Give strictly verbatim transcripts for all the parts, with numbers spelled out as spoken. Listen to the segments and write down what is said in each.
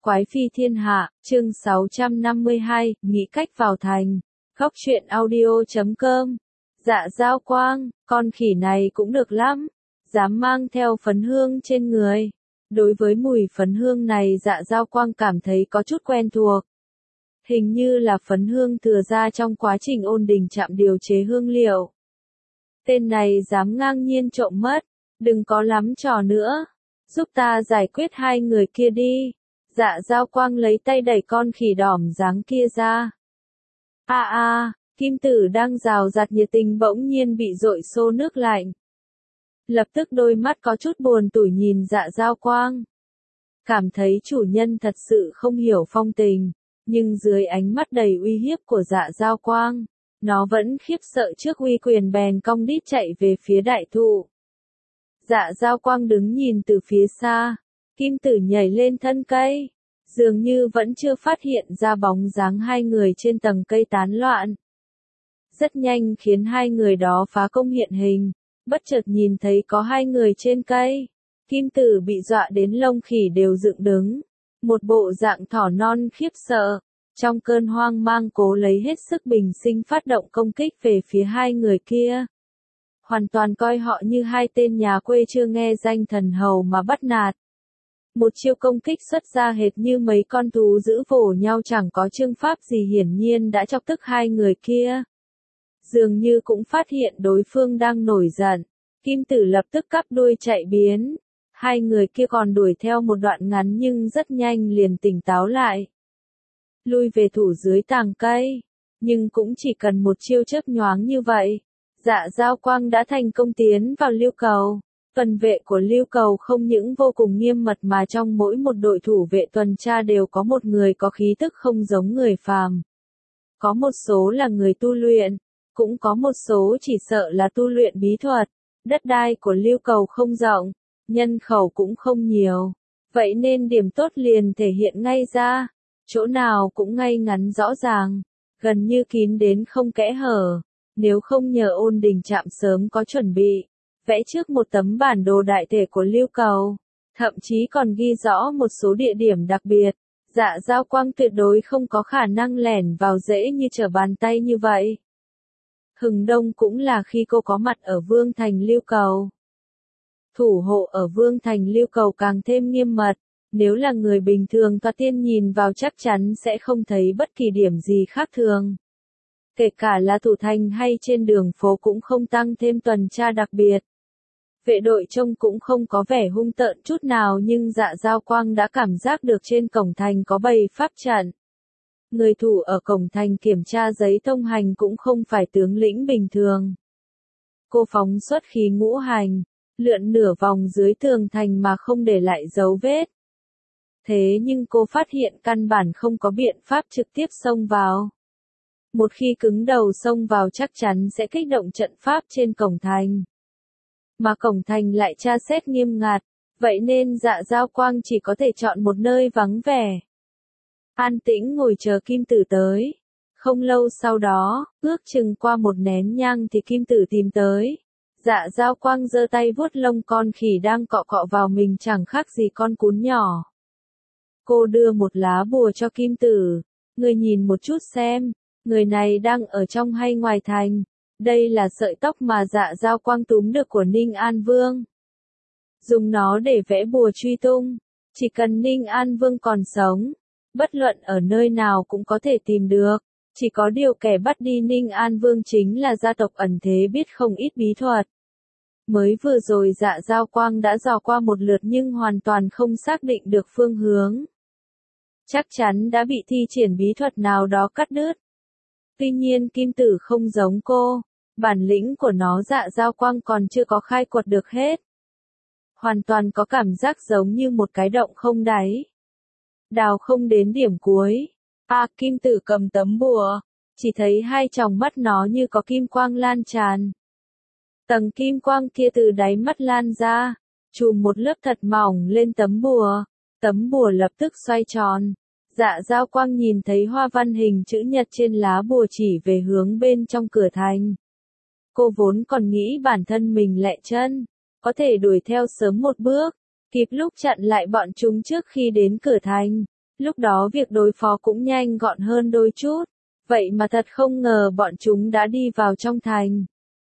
Quái phi thiên hạ, chương sáu trăm năm mươi hai, nghĩ cách vào thành. Góc truyện audio chấm com. Dạ Giao Quang, con khỉ này cũng được lắm. Dám mang theo phấn hương trên người. Đối với mùi phấn hương này Dạ Giao Quang cảm thấy có chút quen thuộc. Hình như là phấn hương thừa ra trong quá trình ôn đình trạm điều chế hương liệu. Tên này dám ngang nhiên trộm mất. Đừng có lắm trò nữa. Giúp ta giải quyết hai người kia đi. Dạ Giao Quang lấy tay đẩy con khỉ đỏm dáng kia ra. A a, Kim Tử đang rào rạt nhiệt tình bỗng nhiên bị dội xô nước lạnh. Lập tức đôi mắt có chút buồn tủi nhìn Dạ Giao Quang. Cảm thấy chủ nhân thật sự không hiểu phong tình, nhưng dưới ánh mắt đầy uy hiếp của Dạ Giao Quang, nó vẫn khiếp sợ trước uy quyền bèn cong đít chạy về phía đại thụ. Dạ Giao Quang đứng nhìn từ phía xa. Kim Tử nhảy lên thân cây, dường như vẫn chưa phát hiện ra bóng dáng hai người trên tầng cây tán loạn. Rất nhanh khiến hai người đó phá công hiện hình, bất chợt nhìn thấy có hai người trên cây. Kim Tử bị dọa đến lông khỉ đều dựng đứng, một bộ dạng thỏ non khiếp sợ, trong cơn hoang mang cố lấy hết sức bình sinh phát động công kích về phía hai người kia. Hoàn toàn coi họ như hai tên nhà quê chưa nghe danh thần hầu mà bắt nạt. Một chiêu công kích xuất ra hệt như mấy con thú dữ vồ nhau chẳng có chương pháp gì hiển nhiên đã chọc tức hai người kia. Dường như cũng phát hiện đối phương đang nổi giận, Kim Tử lập tức cắp đuôi chạy biến. Hai người kia còn đuổi theo một đoạn ngắn nhưng rất nhanh liền tỉnh táo lại. Lui về thủ dưới tàng cây, nhưng cũng chỉ cần một chiêu chớp nhoáng như vậy. Dạ Giao Quang đã thành công tiến vào lưu cầu. Tuần vệ của lưu cầu không những vô cùng nghiêm mật mà trong mỗi một đội thủ vệ tuần tra đều có một người có khí tức không giống người phàm. Có một số là người tu luyện, cũng có một số chỉ sợ là tu luyện bí thuật. Đất đai của lưu cầu không rộng, nhân khẩu cũng không nhiều. Vậy nên điểm tốt liền thể hiện ngay ra. Chỗ nào cũng ngay ngắn rõ ràng, gần như kín đến không kẽ hở. Nếu không nhờ ôn đình trạm sớm có chuẩn bị, vẽ trước một tấm bản đồ đại thể của lưu cầu, thậm chí còn ghi rõ một số địa điểm đặc biệt, Dạ Giao Quang tuyệt đối không có khả năng lẻn vào dễ như trở bàn tay như vậy. Hừng đông cũng là khi cô có mặt ở Vương Thành lưu cầu. Thủ hộ ở Vương Thành lưu cầu càng thêm nghiêm mật, nếu là người bình thường thoạt tiên nhìn vào chắc chắn sẽ không thấy bất kỳ điểm gì khác thường. Kể cả là thủ thành hay trên đường phố cũng không tăng thêm tuần tra đặc biệt. Vệ đội trông cũng không có vẻ hung tợn chút nào nhưng Dạ Giao Quang đã cảm giác được trên cổng thành có bầy pháp trận. Người thủ ở cổng thành kiểm tra giấy thông hành cũng không phải tướng lĩnh bình thường. Cô phóng xuất khí ngũ hành, lượn nửa vòng dưới tường thành mà không để lại dấu vết. Thế nhưng cô phát hiện căn bản không có biện pháp trực tiếp xông vào. Một khi cứng đầu xông vào chắc chắn sẽ kích động trận pháp trên cổng thành. Mà cổng thành lại tra xét nghiêm ngặt, vậy nên Dạ Giao Quang chỉ có thể chọn một nơi vắng vẻ. An tĩnh ngồi chờ Kim Tử tới. Không lâu sau đó, ước chừng qua một nén nhang thì Kim Tử tìm tới. Dạ Giao Quang giơ tay vuốt lông con khỉ đang cọ cọ vào mình chẳng khác gì con cún nhỏ. Cô đưa một lá bùa cho Kim Tử. Người nhìn một chút xem. Người này đang ở trong hay ngoài thành? Đây là sợi tóc mà Dạ Giao Quang túm được của Ninh An Vương. Dùng nó để vẽ bùa truy tung. Chỉ cần Ninh An Vương còn sống, bất luận ở nơi nào cũng có thể tìm được. Chỉ có điều kẻ bắt đi Ninh An Vương chính là gia tộc ẩn thế biết không ít bí thuật. Mới vừa rồi Dạ Giao Quang đã dò qua một lượt nhưng hoàn toàn không xác định được phương hướng. Chắc chắn đã bị thi triển bí thuật nào đó cắt đứt. Tuy nhiên Kim Tử không giống cô, bản lĩnh của nó Dạ Giao Quang còn chưa có khai quật được hết. Hoàn toàn có cảm giác giống như một cái động không đáy. Đào không đến điểm cuối. À, Kim Tử cầm tấm bùa, chỉ thấy hai tròng mắt nó như có kim quang lan tràn. Tầng kim quang kia từ đáy mắt lan ra, chùm một lớp thật mỏng lên tấm bùa, tấm bùa lập tức xoay tròn. Dạ Giao Quang nhìn thấy hoa văn hình chữ nhật trên lá bùa chỉ về hướng bên trong cửa thành. Cô vốn còn nghĩ bản thân mình lẹ chân, có thể đuổi theo sớm một bước, kịp lúc chặn lại bọn chúng trước khi đến cửa thành. Lúc đó việc đối phó cũng nhanh gọn hơn đôi chút. Vậy mà thật không ngờ bọn chúng đã đi vào trong thành.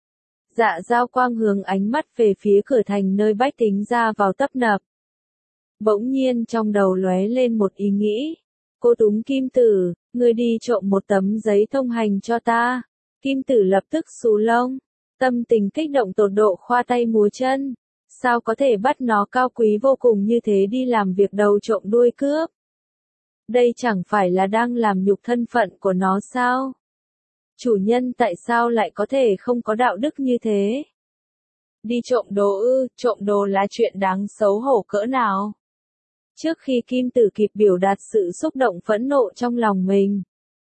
Dạ Dao Quang hướng ánh mắt về phía cửa thành nơi bách tính ra vào tấp nập. Bỗng nhiên trong đầu lóe lên một ý nghĩ. Cô Túng Kim Tử, ngươi đi trộm một tấm giấy thông hành cho ta. Kim Tử lập tức xù lông. Tâm tình kích động tột độ khoa tay múa chân. Sao có thể bắt nó cao quý vô cùng như thế đi làm việc đầu trộm đuôi cướp? Đây chẳng phải là đang làm nhục thân phận của nó sao? Chủ nhân tại sao lại có thể không có đạo đức như thế? Đi trộm đồ ư, trộm đồ là chuyện đáng xấu hổ cỡ nào? Trước khi Kim Tử kịp biểu đạt sự xúc động phẫn nộ trong lòng mình.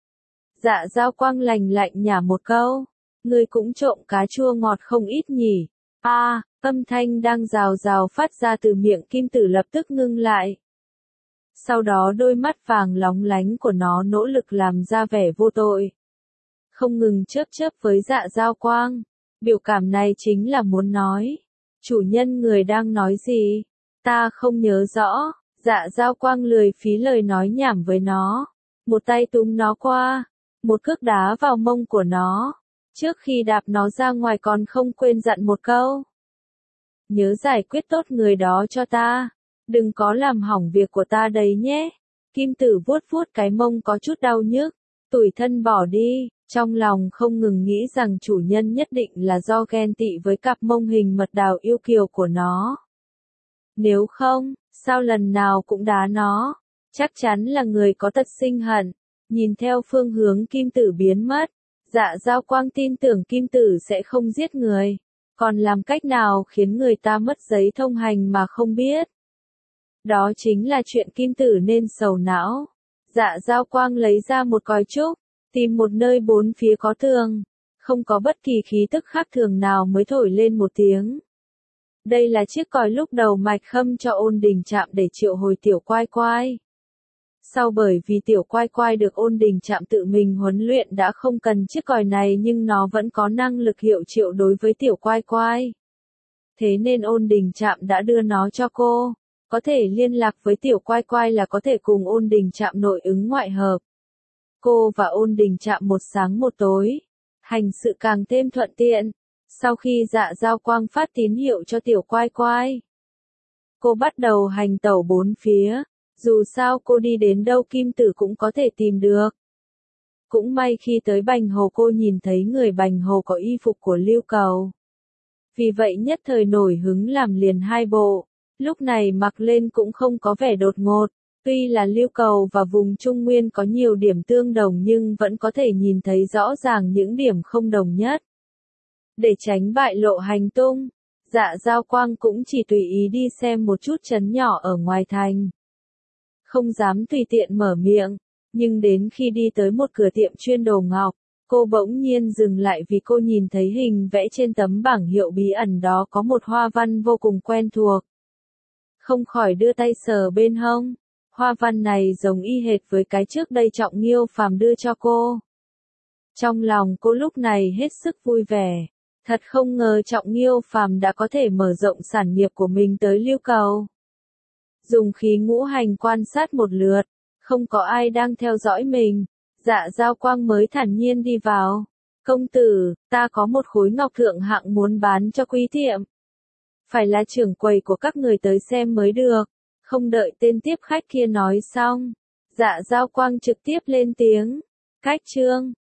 Dạ Dao Quang lành lạnh nhả một câu. Ngươi cũng trộm cá chua ngọt không ít nhỉ? A, à, âm thanh đang rào rào phát ra từ miệng Kim Tử lập tức ngưng lại. Sau đó đôi mắt vàng lóng lánh của nó nỗ lực làm ra vẻ vô tội. Không ngừng chớp chớp với Dạ Dao Quang. Biểu cảm này chính là muốn nói. Chủ nhân người đang nói gì? Ta không nhớ rõ. Dạ Dao Quang lười phí lời nói nhảm với nó. Một tay túm nó qua. Một cước đá vào mông của nó. Trước khi đạp nó ra ngoài còn không quên dặn một câu. Nhớ giải quyết tốt người đó cho ta. Đừng có làm hỏng việc của ta đấy nhé. Kim Tử vuốt vuốt cái mông có chút đau nhức. Tủi thân bỏ đi. Trong lòng không ngừng nghĩ rằng chủ nhân nhất định là do ghen tị với cặp mông hình mật đào yêu kiều của nó. Nếu không, sao lần nào cũng đá nó? Chắc chắn là người có tật sinh hận. Nhìn theo phương hướng Kim Tử biến mất. Dạ Dao Quang tin tưởng Kim Tử sẽ không giết người. Còn làm cách nào khiến người ta mất giấy thông hành mà không biết? Đó chính là chuyện Kim Tử nên sầu não. Dạ Dao Quang lấy ra một còi trúc. Tìm một nơi bốn phía có tường. Không có bất kỳ khí tức khác thường nào mới thổi lên một tiếng. Đây là chiếc còi lúc đầu Mạch Khâm cho Ôn Đình Trạm để triệu hồi Tiểu Quai Quai. Sau bởi vì Tiểu Quai Quai được Ôn Đình Trạm tự mình huấn luyện đã không cần chiếc còi này nhưng nó vẫn có năng lực hiệu triệu đối với Tiểu Quai Quai. Thế nên Ôn Đình Trạm đã đưa nó cho cô. Có thể liên lạc với Tiểu Quai Quai là có thể cùng Ôn Đình Trạm nội ứng ngoại hợp. Cô và Ôn Đình Trạm một sáng một tối. Hành sự càng thêm thuận tiện. Sau khi Dạ Dao Quang phát tín hiệu cho Tiểu Quai Quai, cô bắt đầu hành tẩu bốn phía. Dù sao cô đi đến đâu Kim Tử cũng có thể tìm được. Cũng may khi tới Bành Hồ cô nhìn thấy người Bành Hồ có y phục của Lưu Cầu. Vì vậy nhất thời nổi hứng làm liền hai bộ. Lúc này mặc lên cũng không có vẻ đột ngột. Tuy là Lưu Cầu và vùng Trung Nguyên có nhiều điểm tương đồng nhưng vẫn có thể nhìn thấy rõ ràng những điểm không đồng nhất. Để tránh bại lộ hành tung, Dạ Dao Quang cũng chỉ tùy ý đi xem một chút trấn nhỏ ở ngoài thành. Không dám tùy tiện mở miệng, nhưng đến khi đi tới một cửa tiệm chuyên đồ ngọc, cô bỗng nhiên dừng lại vì cô nhìn thấy hình vẽ trên tấm bảng hiệu bí ẩn đó có một hoa văn vô cùng quen thuộc. Không khỏi đưa tay sờ bên hông. Hoa văn này giống y hệt với cái trước đây Trọng Nghiêu Phàm đưa cho cô. Trong lòng cô lúc này hết sức vui vẻ. Thật không ngờ Trọng Nghiêu Phàm đã có thể mở rộng sản nghiệp của mình tới Lưu Cầu. Dùng khí ngũ hành quan sát một lượt, không có ai đang theo dõi mình. Dạ Dao Quang mới thản nhiên đi vào. Công tử, ta có một khối ngọc thượng hạng muốn bán cho quý tiệm. Phải là trưởng quầy của các người tới xem mới được. Không đợi tên tiếp khách kia nói xong, Dạ Dao Quang trực tiếp lên tiếng. Khách trương,